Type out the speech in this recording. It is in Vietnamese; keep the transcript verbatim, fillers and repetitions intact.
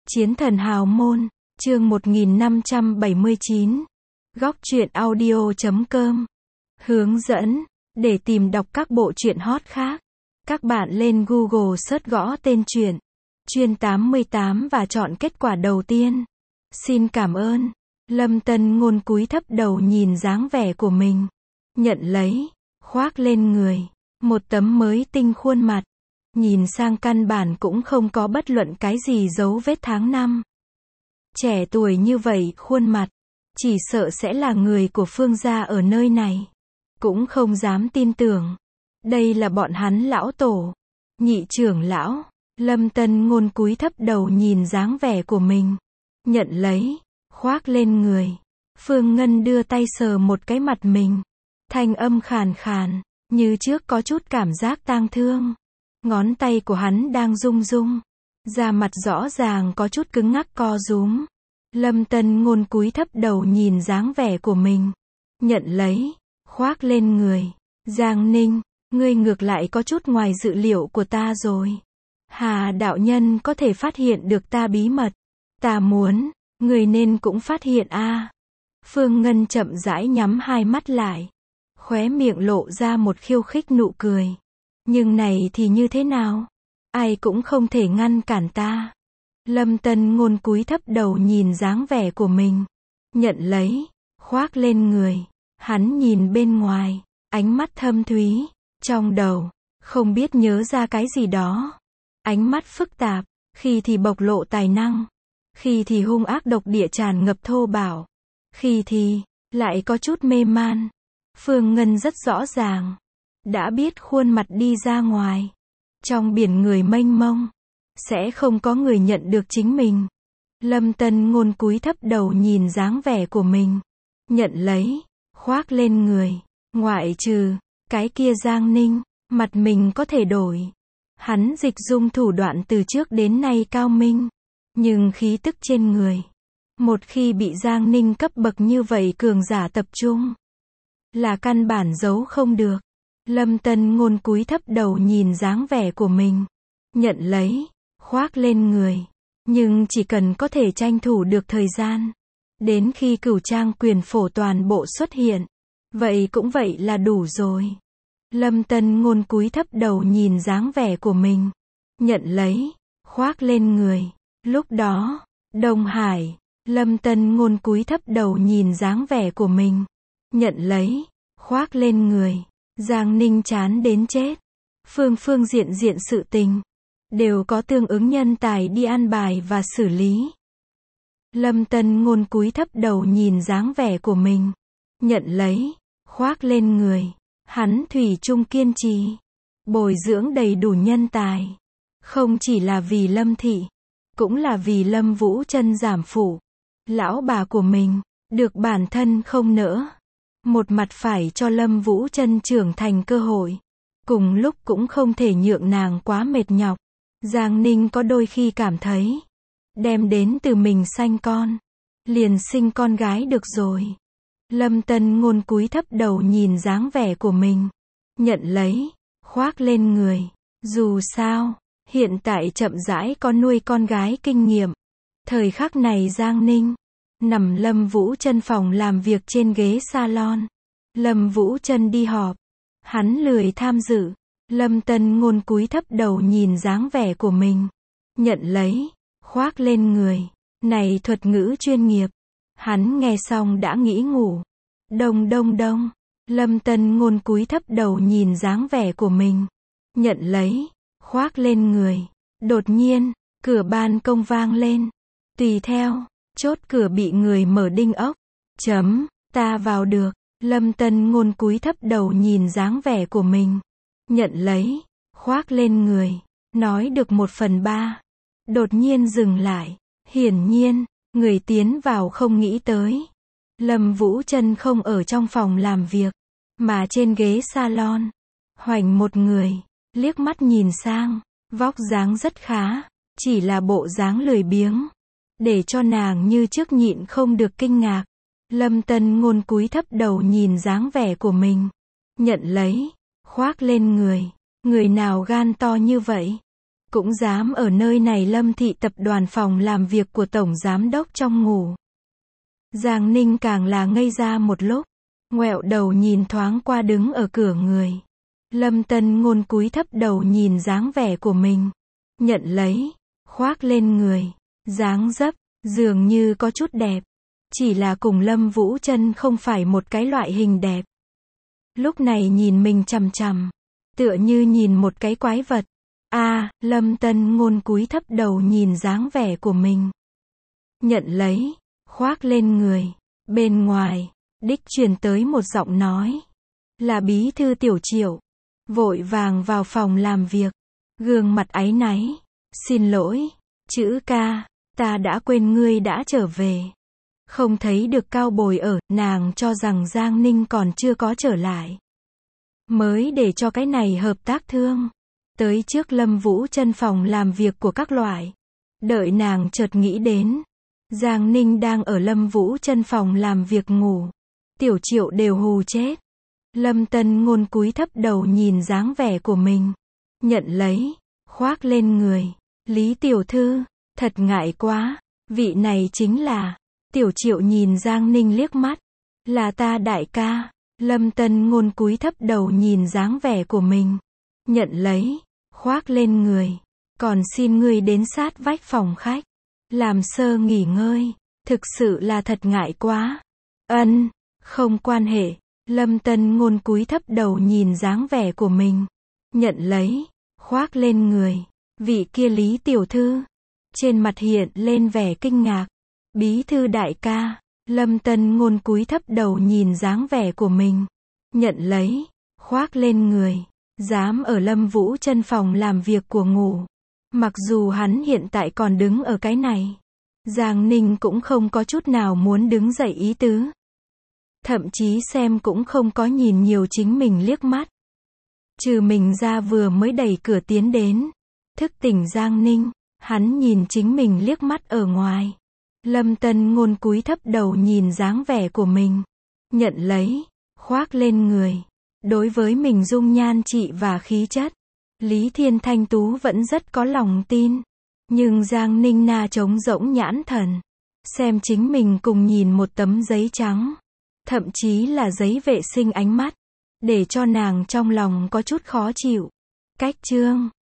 Chiến thần hào môn, chương một nghìn năm trăm bảy mươi chín. Góc truyện audio chấm com. Hướng dẫn, để tìm đọc các bộ truyện hot khác, các bạn lên Google search gõ tên truyện Chuyên tám mươi tám và chọn kết quả đầu tiên. Xin cảm ơn. Lâm Tân Ngôn cúi thấp đầu nhìn dáng vẻ của mình, nhận lấy, khoác lên người, một tấm mới tinh khuôn mặt. Nhìn sang căn bản cũng không có bất luận cái gì dấu vết tháng năm. Trẻ tuổi như vậy khuôn mặt, chỉ sợ sẽ là người của Phương gia ở nơi này. Cũng không dám tin tưởng. Đây là bọn hắn lão tổ, nhị trưởng lão. Lâm Tân Ngôn cúi thấp đầu nhìn dáng vẻ của mình, nhận lấy, khoác lên người. Phương Ngân đưa tay sờ một cái mặt mình, thanh âm khàn khàn, như trước có chút cảm giác tang thương. Ngón tay của hắn đang rung rung, da mặt rõ ràng có chút cứng ngắc co rúm. Lâm Tân Ngôn cúi thấp đầu nhìn dáng vẻ của mình, nhận lấy, khoác lên người. Giang Ninh, ngươi ngược lại có chút ngoài dự liệu của ta rồi. Hà đạo nhân có thể phát hiện được ta bí mật. Ta muốn, người nên cũng phát hiện a. À. Phương Ngân chậm rãi nhắm hai mắt lại, khóe miệng lộ ra một khiêu khích nụ cười. Nhưng này thì như thế nào? Ai cũng không thể ngăn cản ta. Lâm Tân Ngôn cúi thấp đầu nhìn dáng vẻ của mình, nhận lấy, khoác lên người. Hắn nhìn bên ngoài, ánh mắt thâm thúy, trong đầu, không biết nhớ ra cái gì đó. Ánh mắt phức tạp, khi thì bộc lộ tài năng, khi thì hung ác độc địa tràn ngập thô bạo, khi thì lại có chút mê man. Phương Ngân rất rõ ràng, đã biết khuôn mặt đi ra ngoài, trong biển người mênh mông, sẽ không có người nhận được chính mình. Lâm Tân Ngôn cúi thấp đầu nhìn dáng vẻ của mình, nhận lấy, khoác lên người. Ngoại trừ cái kia Giang Ninh, mặt mình có thể đổi. Hắn dịch dung thủ đoạn từ trước đến nay cao minh, nhưng khí tức trên người, một khi bị Giang Ninh cấp bậc như vậy cường giả tập trung, là căn bản giấu không được. Lâm Tân Ngôn cúi thấp đầu nhìn dáng vẻ của mình, nhận lấy, khoác lên người. Nhưng chỉ cần có thể tranh thủ được thời gian, đến khi cửu trang quyền phổ toàn bộ xuất hiện, vậy cũng vậy là đủ rồi. Lâm Tân Ngôn cúi thấp đầu nhìn dáng vẻ của mình, nhận lấy, khoác lên người. Lúc đó, Đông Hải, Lâm Tân Ngôn cúi thấp đầu nhìn dáng vẻ của mình, nhận lấy, khoác lên người. Giang Ninh chán đến chết. Phương phương diện diện sự tình, đều có tương ứng nhân tài đi an bài và xử lý. Lâm Tân Ngôn cúi thấp đầu nhìn dáng vẻ của mình, nhận lấy, khoác lên người. Hắn thủy chung kiên trì, bồi dưỡng đầy đủ nhân tài. Không chỉ là vì Lâm Thị, cũng là vì Lâm Vũ Chân giảm phụ, lão bà của mình, được bản thân không nỡ. Một mặt phải cho Lâm Vũ Chân trưởng thành cơ hội, cùng lúc cũng không thể nhượng nàng quá mệt nhọc. Giang Ninh có đôi khi cảm thấy, đem đến từ mình sanh con, liền sinh con gái được rồi. Lâm Tân Ngôn cúi thấp đầu nhìn dáng vẻ của mình, nhận lấy, khoác lên người. Dù sao, hiện tại chậm rãi có nuôi con gái kinh nghiệm. Thời khắc này Giang Ninh nằm Lâm Vũ Chân phòng làm việc trên ghế salon. Lâm Vũ Chân đi họp, hắn lười tham dự. Lâm Tân Ngôn cúi thấp đầu nhìn dáng vẻ của mình, nhận lấy, khoác lên người. Này thuật ngữ chuyên nghiệp. Hắn nghe xong đã nghĩ ngủ. Đông đông đông. Lâm Tân Ngôn cúi thấp đầu nhìn dáng vẻ của mình, nhận lấy, khoác lên người. Đột nhiên, cửa ban công vang lên. Tùy theo, chốt cửa bị người mở đinh ốc. Chấm, ta vào được. Lâm Tân Ngôn cúi thấp đầu nhìn dáng vẻ của mình, nhận lấy, khoác lên người. Nói được một phần ba, đột nhiên dừng lại. Hiển nhiên, người tiến vào không nghĩ tới. Lâm Vũ Chân không ở trong phòng làm việc, mà trên ghế salon. Hoành một người, liếc mắt nhìn sang, vóc dáng rất khá, chỉ là bộ dáng lười biếng, để cho nàng như trước nhịn không được kinh ngạc. Lâm Tân Ngôn cúi thấp đầu nhìn dáng vẻ của mình, nhận lấy, khoác lên người. Người nào gan to như vậy? cũng dám ở nơi này Lâm thị tập đoàn phòng làm việc của tổng giám đốc trong ngủ. Giang Ninh càng là ngây ra một lúc, ngoẹo đầu nhìn thoáng qua đứng ở cửa người. Lâm Tân Ngôn cúi thấp đầu nhìn dáng vẻ của mình, nhận lấy, khoác lên người, dáng dấp, dường như có chút đẹp. Chỉ là cùng Lâm Vũ Trân không phải một cái loại hình đẹp. Lúc này nhìn mình chằm chằm, tựa như nhìn một cái quái vật. A, à, Lâm Tân Ngôn cúi thấp đầu nhìn dáng vẻ của mình. Nhận lấy, khoác lên người. Bên ngoài, đích truyền tới một giọng nói. Là bí thư Tiểu Triệu. Vội vàng vào phòng làm việc. Gương mặt áy náy. Xin lỗi, chữ ca, ta đã quên ngươi đã trở về. Không thấy được Cao Bồi ở, nàng cho rằng Giang Ninh còn chưa có trở lại. Mới để cho cái này hợp tác thương. Tới trước Lâm Vũ Trân phòng làm việc của các loại. Đợi nàng chợt nghĩ đến. Giang Ninh đang ở Lâm Vũ Trân phòng làm việc ngủ. Tiểu Triệu đều hù chết. Lâm Tân Ngôn cúi thấp đầu nhìn dáng vẻ của mình. Nhận lấy, khoác lên người. Lý tiểu thư, thật ngại quá. Vị này chính là... Tiểu Triệu nhìn Giang Ninh liếc mắt. Là ta đại ca. Lâm Tân Ngôn cúi thấp đầu nhìn dáng vẻ của mình. Nhận lấy, khoác lên người. Còn xin ngươi đến sát vách phòng khách. Làm sơ nghỉ ngơi. Thực sự là thật ngại quá. Ân, không quan hệ. Lâm Tân Ngôn cúi thấp đầu nhìn dáng vẻ của mình. Nhận lấy, khoác lên người. Vị kia Lý tiểu thư. Trên mặt hiện lên vẻ kinh ngạc. Bí thư đại ca. Lâm Tân Ngôn cúi thấp đầu nhìn dáng vẻ của mình. Nhận lấy, khoác lên người. Dám ở Lâm Vũ Trân phòng làm việc của ngủ. Mặc dù hắn hiện tại còn đứng ở cái này. Giang Ninh cũng không có chút nào muốn đứng dậy ý tứ. Thậm chí xem cũng không có nhìn nhiều chính mình liếc mắt. Trừ mình ra vừa mới đẩy cửa tiến đến. Thức tỉnh Giang Ninh, hắn nhìn chính mình liếc mắt ở ngoài. Lâm Tân Ngôn cúi thấp đầu nhìn dáng vẻ của mình. Nhận lấy, khoác lên người. Đối với mình dung nhan trị và khí chất, Lý Thiên Thanh Tú vẫn rất có lòng tin. Nhưng Giang Ninh na trống rỗng nhãn thần. Xem chính mình cùng nhìn một tấm giấy trắng. Thậm chí là giấy vệ sinh ánh mắt. Để cho nàng trong lòng có chút khó chịu. Cách chương